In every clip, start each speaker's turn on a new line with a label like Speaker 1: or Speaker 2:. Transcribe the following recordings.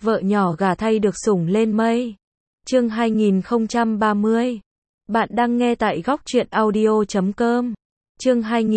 Speaker 1: Vợ nhỏ gả thay được sủng lên mây. Chương 2030. Bạn đang nghe tại góc truyện audio.com. Chương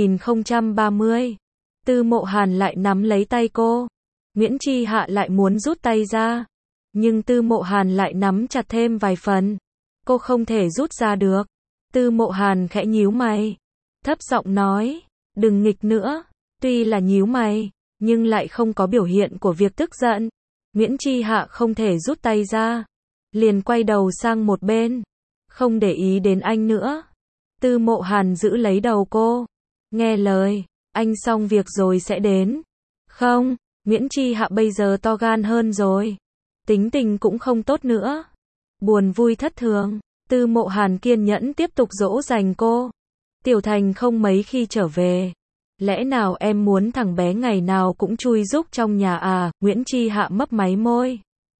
Speaker 1: 2030. Tư Mộ Hàn lại nắm lấy tay cô. Nguyễn Chi Hạ lại muốn rút tay ra. Nhưng Tư Mộ Hàn lại nắm chặt thêm vài phần. Cô không thể rút ra được. Tư Mộ Hàn khẽ nhíu mày. Thấp giọng nói, đừng nghịch nữa. Tuy là nhíu mày, nhưng lại không có biểu hiện của việc tức giận. Nguyễn Chi Hạ không thể rút tay ra. Liền quay đầu sang một bên. Không để ý đến anh nữa. Tư Mộ Hàn giữ lấy đầu cô. Nghe lời, anh xong việc rồi sẽ đến. Không, Nguyễn Chi Hạ bây giờ to gan hơn rồi. Tính tình cũng không tốt nữa. Buồn vui thất thường. Tư Mộ Hàn kiên nhẫn tiếp tục dỗ dành cô. Tiểu Thành không mấy khi trở về. Lẽ nào em muốn thằng bé ngày nào cũng chui rúc trong nhà à? Nguyễn Chi Hạ mấp máy môi.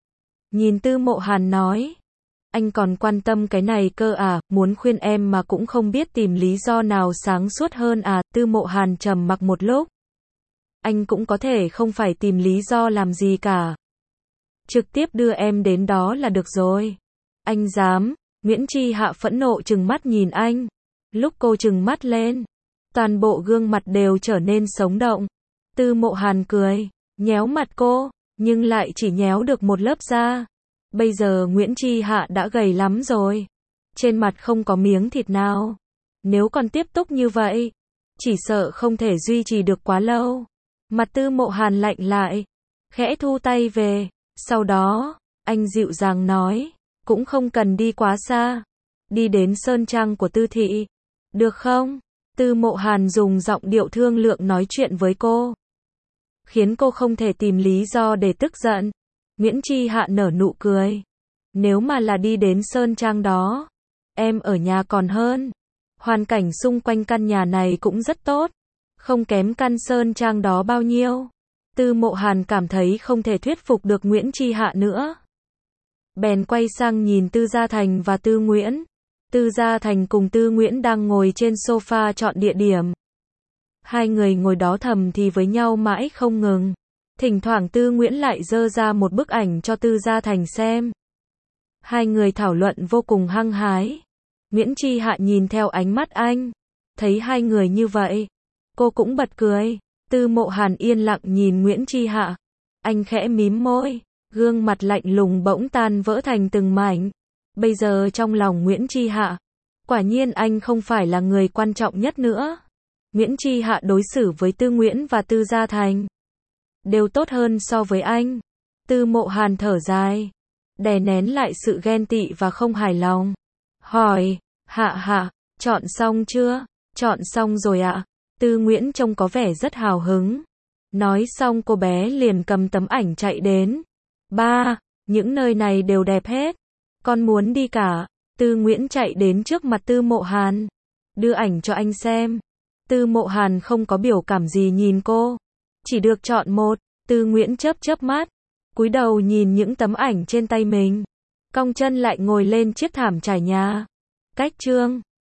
Speaker 1: Nhìn Tư Mộ Hàn nói. Anh còn quan tâm cái này cơ à? Muốn khuyên em mà cũng không biết tìm lý do nào sáng suốt hơn à? Tư Mộ Hàn trầm mặc một lúc. Anh cũng có thể không phải tìm lý do làm gì cả. Trực tiếp đưa em đến đó là được rồi. Anh dám? Nguyễn Chi Hạ phẫn nộ trừng mắt nhìn anh. Lúc cô trừng mắt lên, toàn bộ gương mặt đều trở nên sống động. Tư Mộ Hàn cười, nhéo mặt cô, nhưng lại chỉ nhéo được một lớp da. Bây giờ Nguyễn Chi Hạ đã gầy lắm rồi. Trên mặt không có miếng thịt nào. Nếu còn tiếp tục như vậy, chỉ sợ không thể duy trì được quá lâu. Mặt Tư Mộ Hàn lạnh lại, khẽ thu tay về. Sau đó, anh dịu dàng nói, cũng không cần đi quá xa. Đi đến sơn trang của Tư thị. Được không? Tư Mộ Hàn dùng giọng điệu thương lượng nói chuyện với cô. Khiến cô không thể tìm lý do để tức giận. Nguyễn Chi Hạ nở nụ cười. Nếu mà là đi đến sơn trang đó, em ở nhà còn hơn. Hoàn cảnh xung quanh căn nhà này cũng rất tốt. Không kém căn sơn trang đó bao nhiêu. Tư Mộ Hàn cảm thấy không thể thuyết phục được Nguyễn Chi Hạ nữa. Bèn quay sang nhìn Tư Gia Thành và Tư Nguyễn. Tư Gia Thành cùng Tư Nguyễn đang ngồi trên sofa chọn địa điểm. Hai người ngồi đó thầm thì với nhau mãi không ngừng. Thỉnh thoảng Tư Nguyễn lại giơ ra một bức ảnh cho Tư Gia Thành xem. Hai người thảo luận vô cùng hăng hái. Nguyễn Chi Hạ nhìn theo ánh mắt anh. Thấy hai người như vậy, cô cũng bật cười. Tư Mộ Hàn yên lặng nhìn Nguyễn Chi Hạ. Anh khẽ mím môi. Gương mặt lạnh lùng bỗng tan vỡ thành từng mảnh. Bây giờ trong lòng Nguyễn Chi Hạ, quả nhiên anh không phải là người quan trọng nhất nữa. Nguyễn Chi Hạ đối xử với Tư Nguyễn và Tư Gia Thành đều tốt hơn so với anh. Tư Mộ Hàn thở dài, đè nén lại sự ghen tị và không hài lòng. Hỏi, Hạ, chọn xong chưa? Chọn xong rồi ạ. Tư Nguyễn trông có vẻ rất hào hứng. Nói xong cô bé liền cầm tấm ảnh chạy đến. Ba, những nơi này đều đẹp hết. Con muốn đi cả. Tư Nguyễn chạy đến trước mặt Tư Mộ Hàn. Đưa ảnh cho anh xem. Tư Mộ Hàn không có biểu cảm gì nhìn cô. Chỉ được chọn một. Tư Nguyễn chớp chớp mắt. Cúi đầu nhìn những tấm ảnh trên tay mình. Cong chân lại ngồi lên chiếc thảm trải nhà. Cách chương